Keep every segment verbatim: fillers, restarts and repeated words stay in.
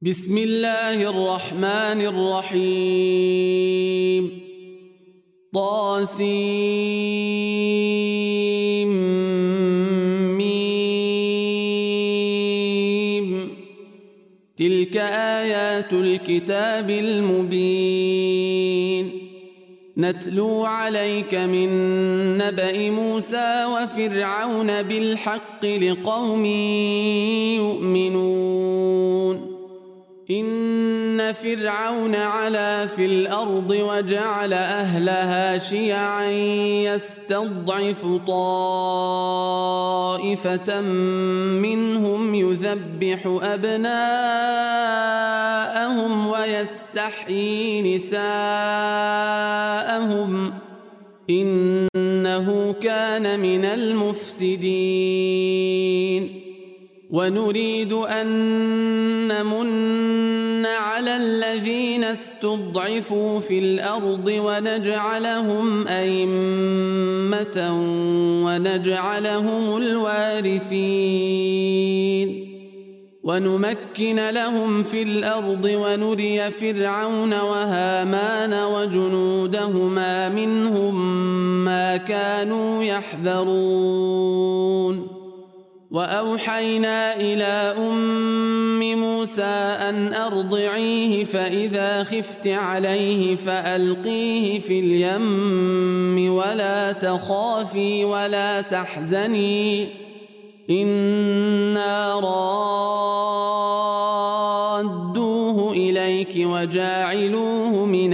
بسم الله الرحمن الرحيم طاسيم ميم تلك آيات الكتاب المبين نتلو عليك من نبأ موسى وفرعون بالحق لقوم يؤمنون إن فرعون علا في الأرض وجعل أهلها شيعا يستضعف طائفة منهم يذبح أبناءهم ويستحيي نساءهم إنه كان من المفسدين ونريد أن نمن على الذين استضعفوا في الأرض ونجعلهم أئمة ونجعلهم الوارثين ونمكن لهم في الأرض ونري فرعون وهامان وجنودهما منهم ما كانوا يحذرون وأوحينا إلى أم موسى أن أرضعيه فإذا خفت عليه فألقيه في اليم ولا تخافي ولا تحزني إنا رادوه إليك وجاعلوه من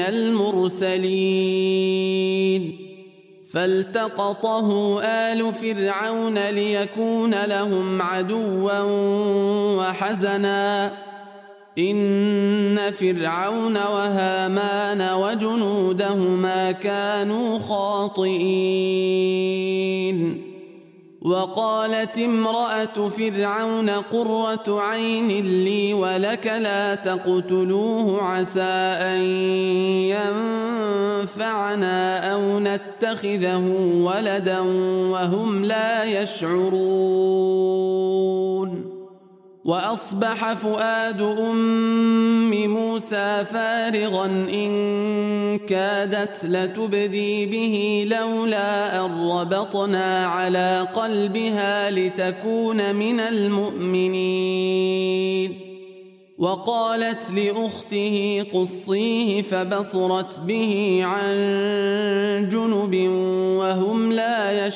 المرسلين فالتقطه آل فرعون ليكون لهم عدوا وحزنا إن فرعون وهامان وجنودهما كانوا خاطئين وقالت امرأة فرعون قرة عين لي ولك لا تقتلوه عسى أن ينفعنا أو نتخذه ولدا وهم لا يشعرون وأصبح فؤاد أم موسى فارغا إن كادت لتبدي به لولا أن ربطنا على قلبها لتكون من المؤمنين وقالت لأخته قصيه فبصرت به عن جنب وهم لا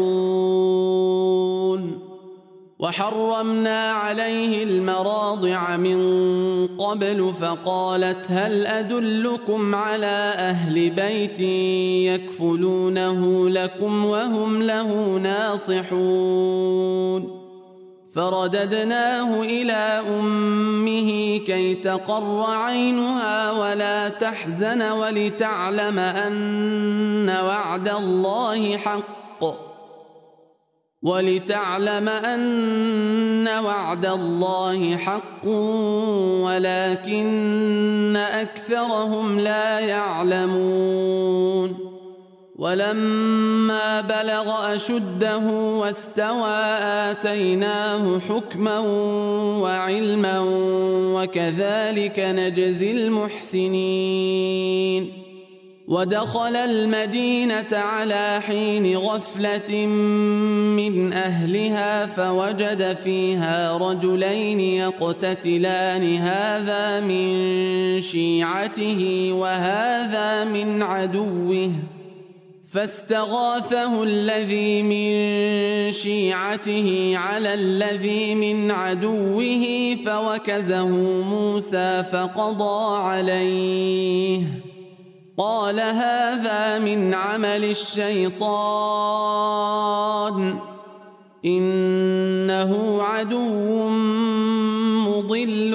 يشعرون وحرمنا عليه المراضع من قبل فقالت هل أدلكم على أهل بيت يكفلونه لكم وهم له ناصحون فرددناه إلى أمه كي تقر عينها ولا تحزن ولتعلم أن وعد الله حق ولتعلم أن وعد الله حق ولكن أكثرهم لا يعلمون ولما بلغ أشده واستوى آتيناه حكما وعلما وكذلك نجزي المحسنين ودخل المدينة على حين غفلة من أهلها فوجد فيها رجلين يقتتلان هذا من شيعته وهذا من عدوه فاستغاثه الذي من شيعته على الذي من عدوه فوكزه موسى فقضى عليه قال هذا من عمل الشيطان إنه عدو مضل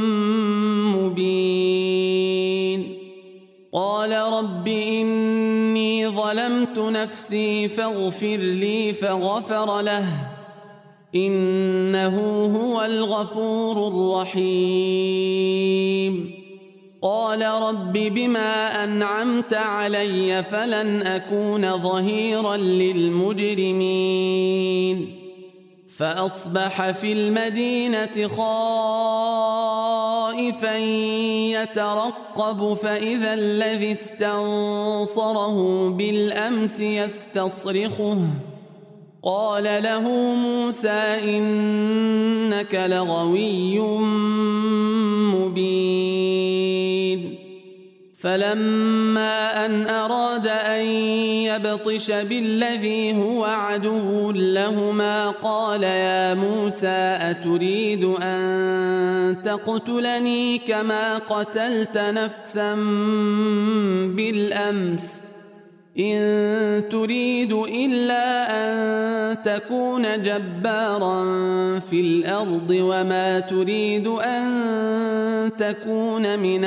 مبين قال رب إني ظلمت نفسي فاغفر لي فغفر له إنه هو الغفور الرحيم قال رب بما أنعمت علي فلن أكون ظهيرا للمجرمين فأصبح في المدينة خائفا خائفا يترقب فإذا الذي استنصره بالأمس يستصرخه قال له موسى إنك لغوي مبين فلما أن أراد أن يبطش بالذي هو عدو لهما قال يا موسى أتريد أن تقتلني كما قتلت نفسا بالأمس إن تريد إلا أن تكون جبارا في الأرض وما تريد أن تكون من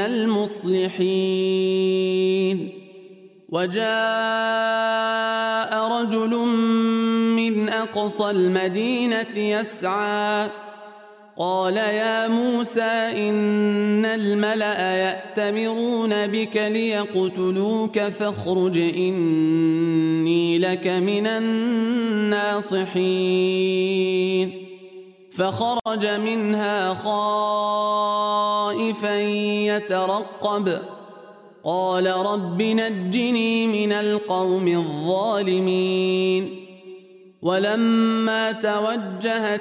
المصلحين وجاء رجل من أقصى المدينة يسعى قال يا موسى إن الملأ يأتمرون بك ليقتلوك فاخرج إني لك من الناصحين فخرج منها خائفا يترقب قال رب نجني من القوم الظالمين ولما توجه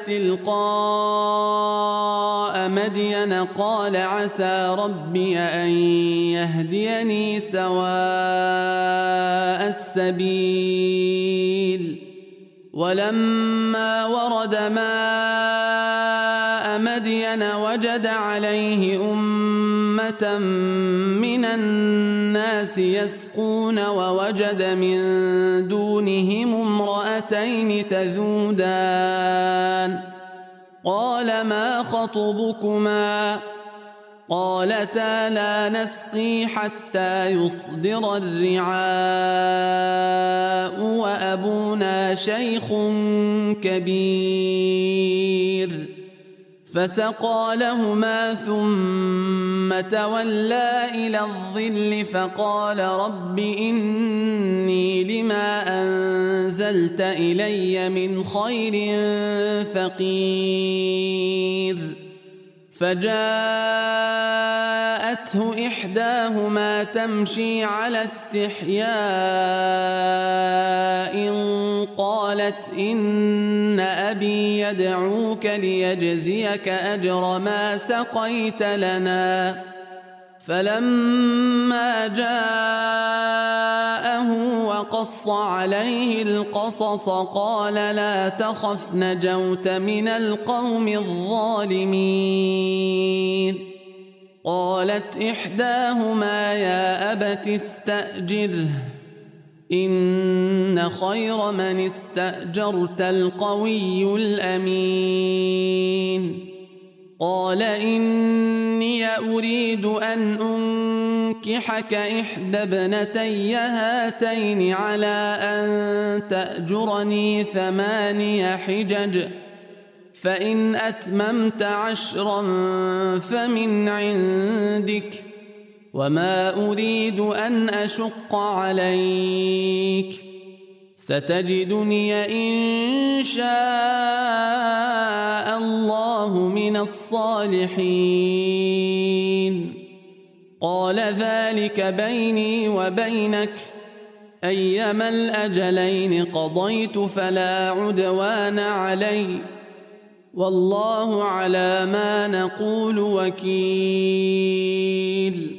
تلقاء مدين قال عسى ربي أن يهديني سواء السبيل ولما ورد ماء مدين وجد عليه أمة من الناس يسقون ووجد من دونهم امرأتين تذودان قال ما خطبكما قالتا لا نسقي حتى يصدر الرعاء وأبونا شيخ كبير فسقى لهما ثم تولى إلى الظل فقال رب إني لما أنزلت إلي من خير فقير فجاءته إحداهما تمشي على استحياء قالت إن أبي يدعوك ليجزيك أجر ما سقيت لنا فلما جاءه وقص عليه القصص قال لا تخف نجوت من القوم الظالمين قالت إحداهما يا أبت استأجره إن خير من استأجرت القوي الأمين قال إني أريد أن أنكحك إحدى ابنتي هاتين على أن تأجرني ثماني حجج فإن أتممت عشرا فمن عندك وما أريد أن أشق عليك ستجدني إن شاء الله من الصالحين قال ذلك بيني وبينك أيما الأجلين قضيت فلا عدوان علي والله على ما نقول وكيل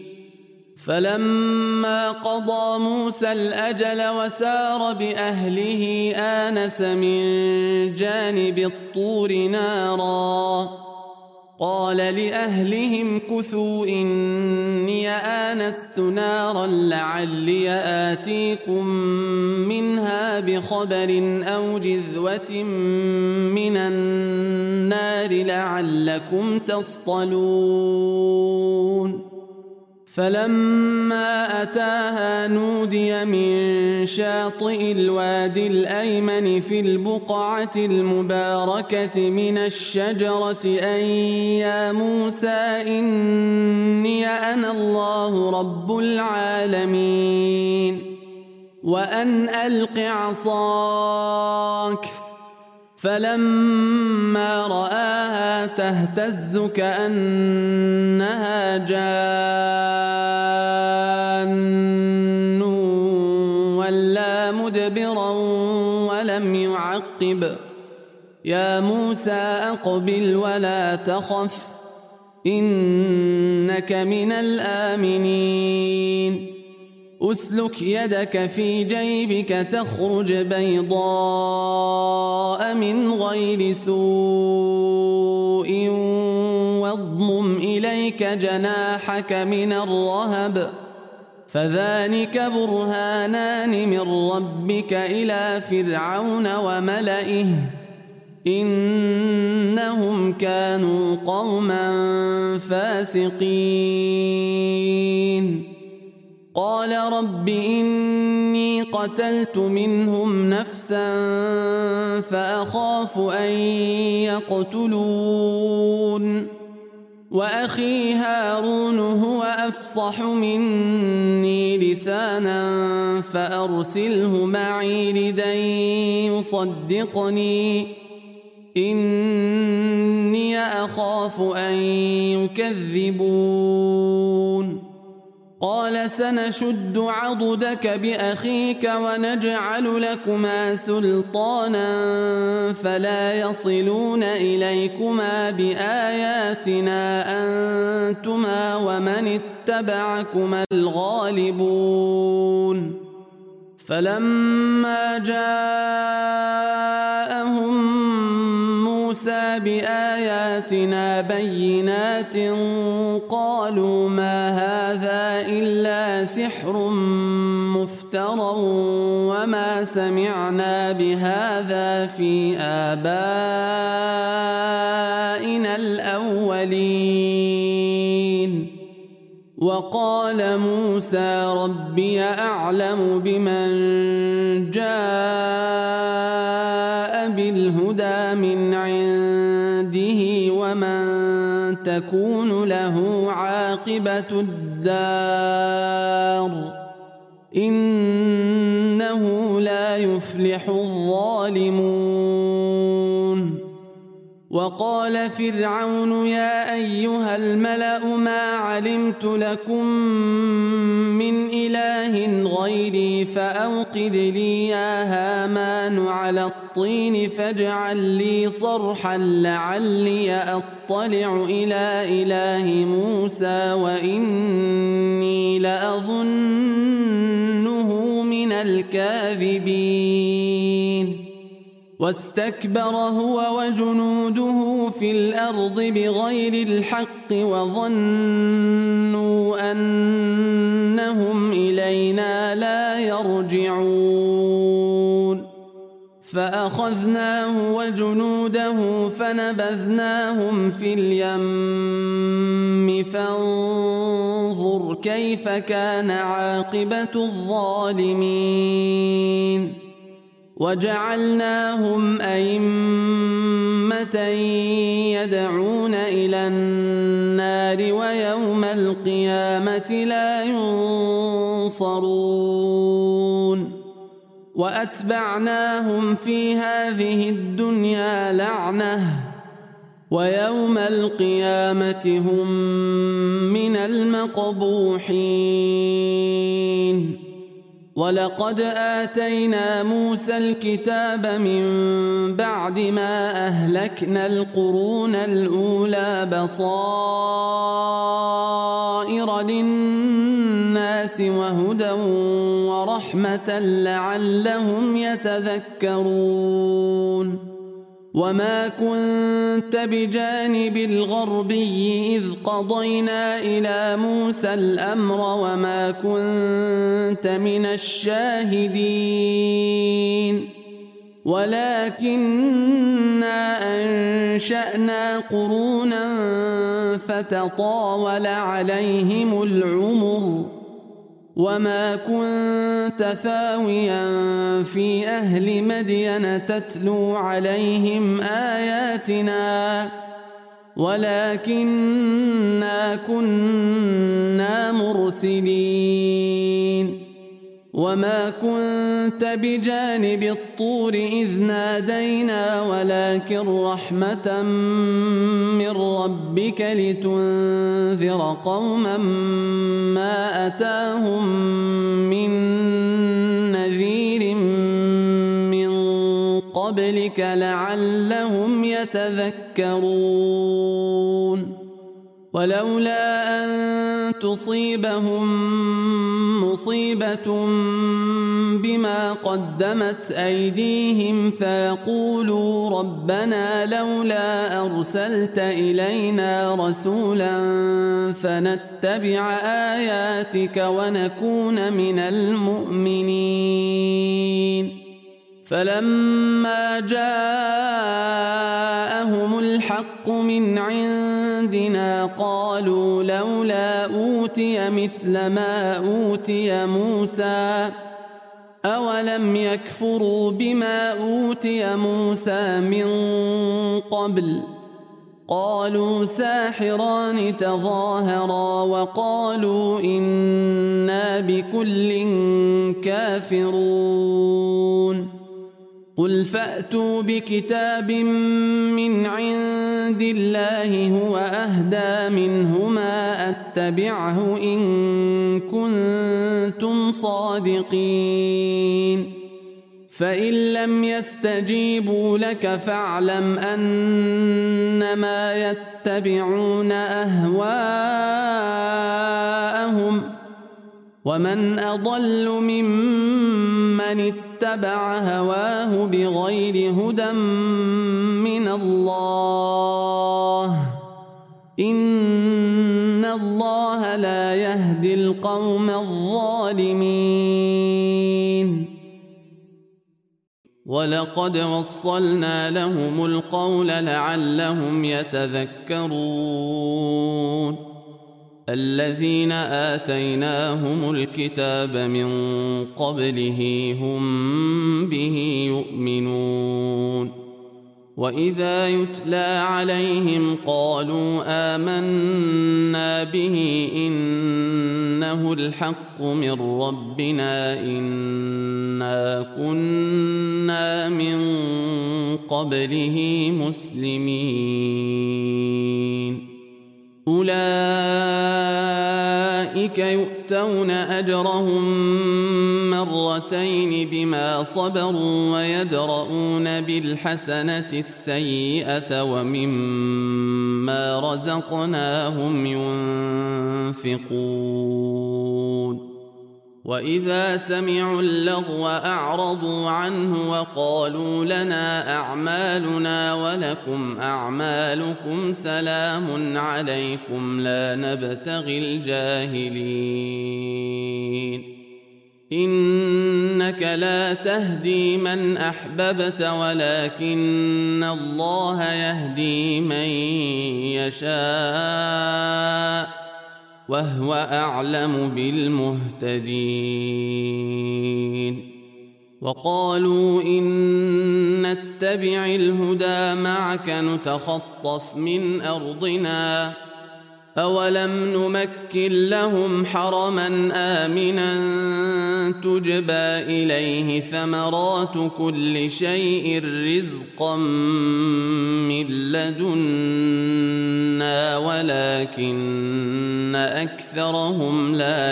فلما قضى موسى الأجل وسار بأهله آنس من جانب الطور نارا قال لأهلهم كثوا إني آنست نارا لعلي آتيكم منها بخبر أو جذوة من النار لعلكم تصطلون فلما أتاها نودي من شاطئ الوادي الأيمن في البقعة المباركة من الشجرة أن يا موسى إني أنا الله رب العالمين وأن ألق عصاك فلما رآها تهتز كأنها جان ولا مدبرا ولم يعقب يا موسى أقبل ولا تخف إنك من الآمنين أسلك يدك في جيبك تخرج بيضاء من غير سوء واضمم إليك جناحك من الرهب فذلك برهانان من ربك إلى فرعون وملئه إنهم كانوا قوما فاسقين قال رب إني قتلت منهم نفسا فأخاف أن يقتلون وأخي هارون هو أفصح مني لسانا فأرسله معي لدي يصدقني إني أخاف أن يكذبون قال سنشد عضدك بأخيك ونجعل لكما سلطانا فلا يصلون إليكما بآياتنا أنتما ومن اتبعكما الغالبون فلما جاءهم موسى بآياتنا بينات قالوا ما هذا إلا سحر مفترى وما سمعنا بهذا في آبائنا الأولين وقال موسى ربي أعلم بمن جاء بالهدى من عنده ومن تكون له عاقبة الدار إنه لا يفلح الظالمون وقال فرعون يا أيها الملأ ما علمت لكم من إله غيري فأوقد لي يا هامان على الطين فاجعل لي صرحا لعلي أطلع إلى إله موسى وإني لأظنه من الكاذبين واستكبر هو وجنوده في الأرض بغير الحق وظنوا أنهم إلينا لا يرجعون فأخذناه وجنوده فنبذناهم في اليم فانظر كيف كان عاقبة الظالمين وجعلناهم أئمة يدعون إلى النار ويوم القيامة لا ينصرون وأتبعناهم في هذه الدنيا لعنة ويوم القيامة هم من المقبوحين ولقد آتينا موسى الكتاب من بعد ما أهلكنا القرون الأولى بصائر للناس وهدى ورحمة لعلهم يتذكرون وما كنت بجانب الغربي إذ قضينا إلى موسى الأمر وما كنت من الشاهدين ولكننا أنشأنا قرونا فتطاول عليهم العمر وما كنت ثاويا في أهل مدين تتلو عليهم آياتنا ولكننا كنا مرسلين وما كنت بجانب الطور إذ نادينا ولكن رحمة من ربك لتنذر قوما ما أتاهم من نذير من قبلك لعلهم يتذكرون ولولا أن تصيبهم مصيبة بما قدمت أيديهم فيقولوا ربنا لولا أرسلت إلينا رسولا فنتبع آياتك ونكون من المؤمنين فلما جاءهم الحق من عندنا قالوا لولا أوتي مثل ما أوتي موسى أولم يكفروا بما أوتي موسى من قبل قالوا ساحران تظاهرا وقالوا إنا بكل كافرون قل فأتوا بكتاب من عند الله هو أهدى منهما أتبعه إن كنتم صادقين فإن لم يستجيبوا لك فاعلم أنما يتبعون أهواءهم ومن أضل ممن اتبع هواه بغير هدى من الله إن الله لا يهدي القوم الظالمين ولقد وصلنا لهم القول لعلهم يتذكرون الذين آتيناهم الكتاب من قبله هم به يؤمنون وإذا يتلى عليهم قالوا آمنا به إنه الحق من ربنا إنا كنا من قبله مسلمين أولئك يؤتون أجرهم مرتين بما صبروا ويدرؤون بالحسنة السيئة ومما رزقناهم ينفقون وإذا سمعوا اللغو أعرضوا عنه وقالوا لنا أعمالنا ولكم أعمالكم سلام عليكم لا نبتغي الجاهلين إنك لا تهدي من أحببت ولكن الله يهدي من يشاء وهو أعلم بالمهتدين وقالوا إن نتبع الهدى معك نتخطف من أرضنا أولم نمكن لهم حرما آمنا تجبى إليه ثمرات كل شيء رزقا من لدنا ولكن أكثرهم لا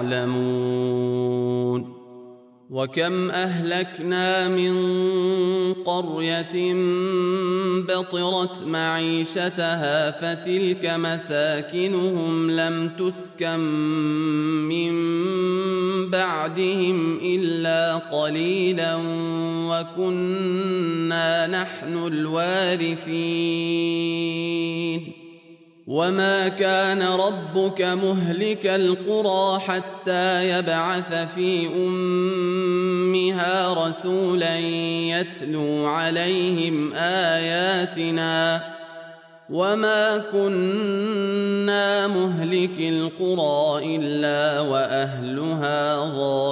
يعلمون وكم أهلكنا من قرية بطرت معيشتها فتلك مساكنهم لم تسكن من بعدهم إلا قليلا وكنا نحن الوارثين وما كان ربك مهلك القرى حتى يبعث في أمها رسولا يتلو عليهم آياتنا وما كنا مهلك القرى إلا وأهلها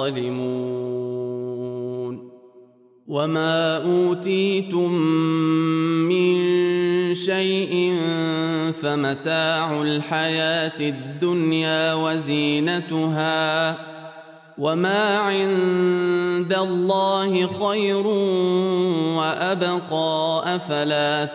ظالمون وما أوتيتم من شيء فمتاع الحياة الدنيا وزينتها وما عند الله خير وأبقى أفلا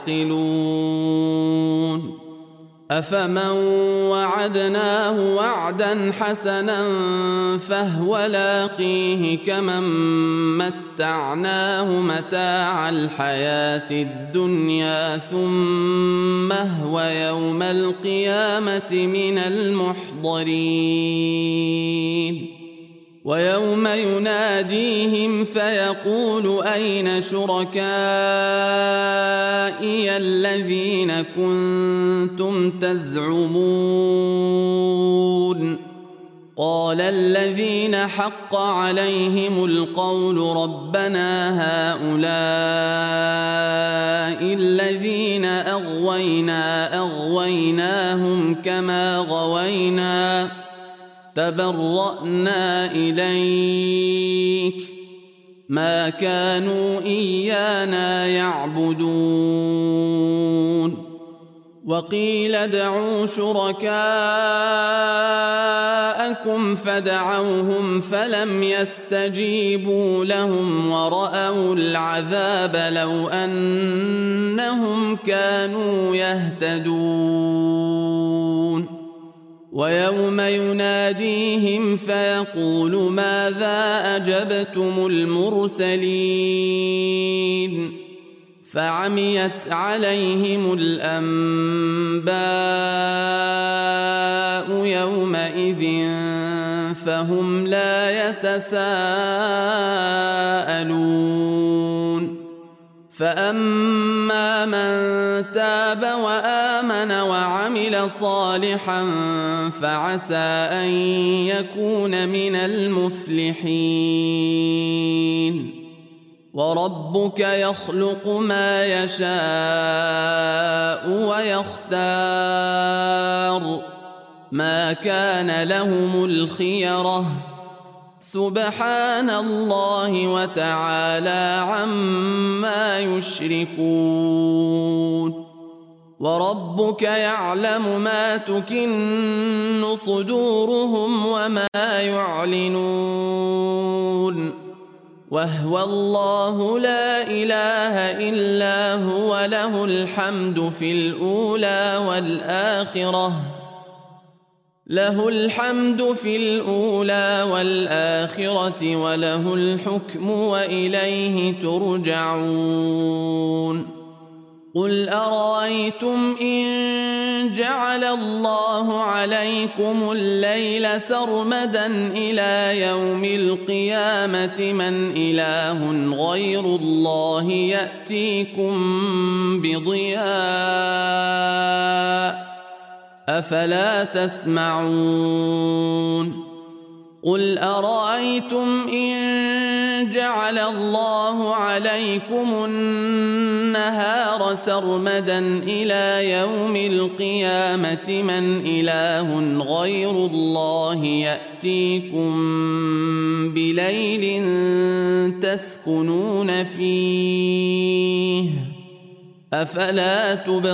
تعقلون أفمن وعدناه وعدا حسنا فهو لاقيه كمن متعناه متاع الحياة الدنيا ثم هو يوم القيامة من المحضرين ويوم يناديهم فيقول أين شركائي الذين كنتم تزعمون قال الذين حق عليهم القول ربنا هؤلاء الذين أغوينا أغويناهم كما غوينا تبرأنا إليك ما كانوا إيانا يعبدون وقيل ادعوا شركاءكم فدعوهم فلم يستجيبوا لهم ورأوا العذاب لو أنهم كانوا يهتدون ويوم يناديهم فيقول ماذا أجبتم المرسلين فعميت عليهم الأنباء يومئذ فهم لا يتساءلون فأما من تاب وآمن وعمل صالحا فعسى أن يكون من المفلحين وربك يخلق ما يشاء ويختار ما كان لهم الخيرة سبحان الله وتعالى عما يشركون وربك يعلم ما تكن صدورهم وما يعلنون وهو الله لا إله إلا هو له الحمد في الأولى والآخرة له الحمد في الأولى والآخرة وله الحكم وإليه ترجعون قل أرأيتم إن جعل الله عليكم الليل سرمدا إلى يوم القيامة من إله غير الله يأتيكم بضياء أفلا تسمعون قل أرأيتم إن جعل الله عليكم النهار سرمدا إلى يوم القيامة من إله غير الله يأتيكم بليل تسكنون فيه أفلا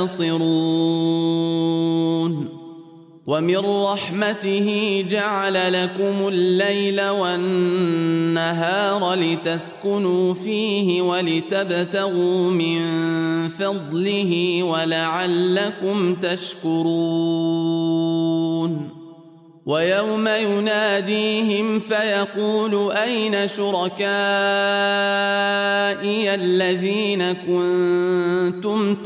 تبصرون ومن رحمته جعل لكم الليل والنهار لتسكنوا فيه ولتبتغوا من فضله ولعلكم تشكرون ويوم يناديهم فيقول أين شركائي الذين كنتم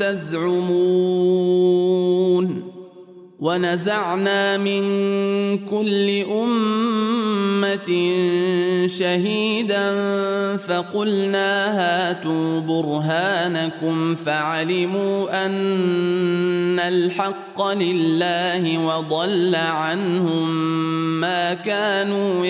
تزعمون ونزعنا من كل أمة شهيدا فقلنا هاتوا برهانكم فعلموا أن الحق لله وضل عنهم ما كانوا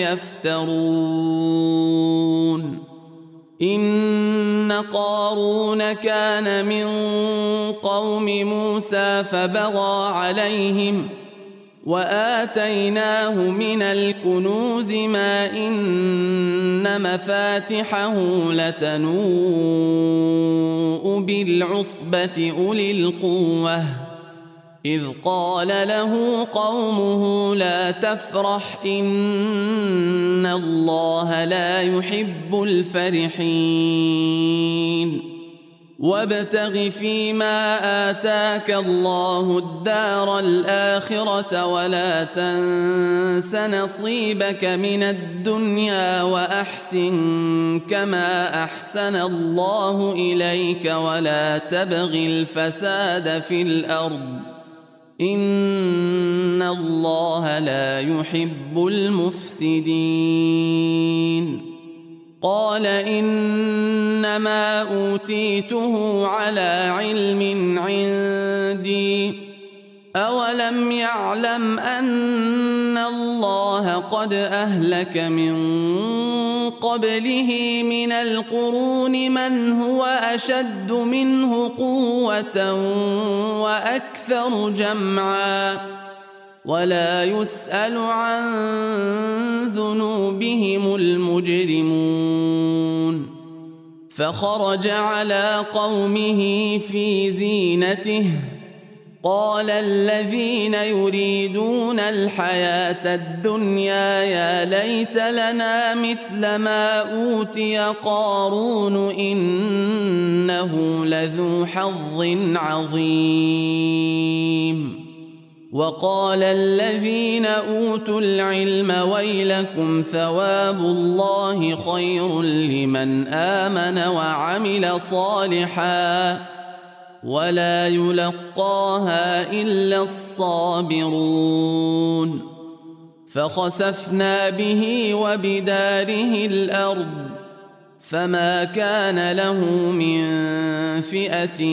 يفترون إن قارون كان من قوم موسى فبغى عليهم وآتيناه من الكنوز ما إن مفاتحه لتنوء بالعصبة أولي القوة إذ قال له قومه لا تفرح إن الله لا يحب الفرحين وابتغ فيما آتاك الله الدار الآخرة ولا تنس نصيبك من الدنيا وأحسن كما أحسن الله إليك ولا تبغ الفساد في الأرض إن الله لا يحب المفسدين قال إنما أوتيته على علم عندي أولم يعلم أن الله قد أهلك من قبله من القرون من هو أشد منه قوة وأكثر جمعا ولا يسأل عن ذنوبهم المجرمون فخرج على قومه في زينته قال الذين يريدون الحياة الدنيا يا ليت لنا مثل ما أوتي قارون إنه لذو حظ عظيم وقال الذين أوتوا العلم ويلكم ثواب الله خير لمن آمن وعمل صالحا ولا يلقاها إلا الصابرون فخسفنا به وبداره الأرض فما كان له من فئة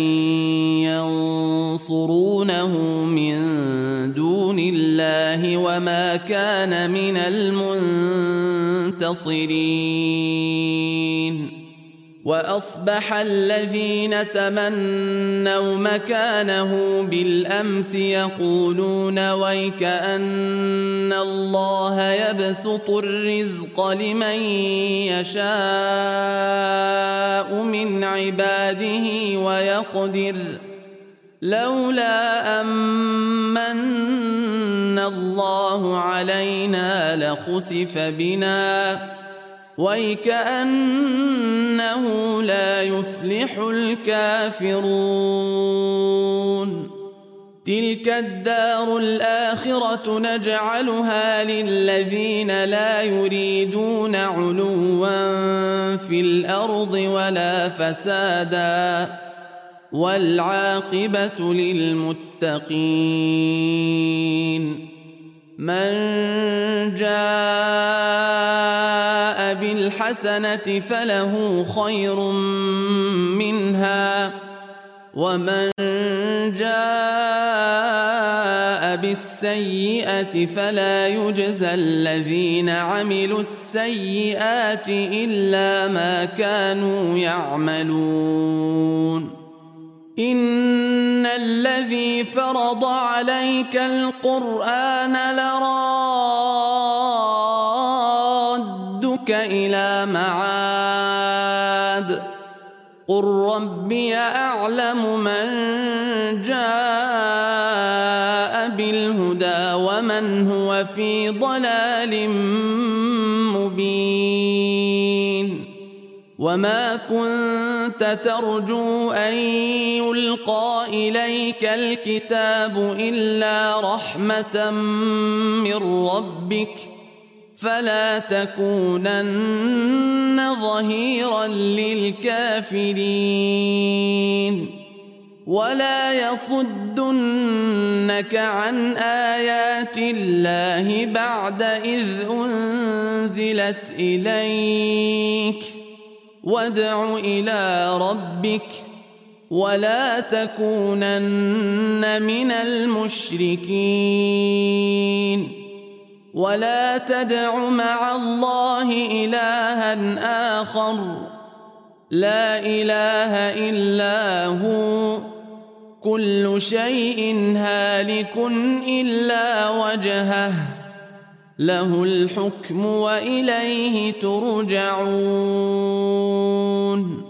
ينصرونه من دون الله وما كان من المنتصرين وأصبح الذين تمنوا مكانه بالأمس يقولون ويك أن الله يبسط الرزق لمن يشاء من عباده ويقدر لولا أمن الله علينا لخسف بنا ويكأنه لا يفلح الكافرون تلك الدار الآخرة نجعلها للذين لا يريدون علوا في الأرض ولا فسادا والعاقبة للمتقين من جاء بالحسنة فله خير منها ومن جاء بالسيئة فلا يجزى الذين عملوا السيئات إلا ما كانوا يعملون إن الذي فرض عليك القرآن لرادك إلى معاد قل ربي أعلم من جاء بالهدى ومن هو في ضلال مبين وما كنت ترجو أن يلقى إليك الكتاب إلا رحمة من ربك فلا تكونن ظهيرا للكافرين ولا يصدنك عن آيات الله بعد إذ أنزلت إليك وادع إلى ربك ولا تكونن من المشركين ولا تدع مع الله إلها آخر لا إله إلا هو كل شيء هالك إلا وجهه له الحكم وإليه ترجعون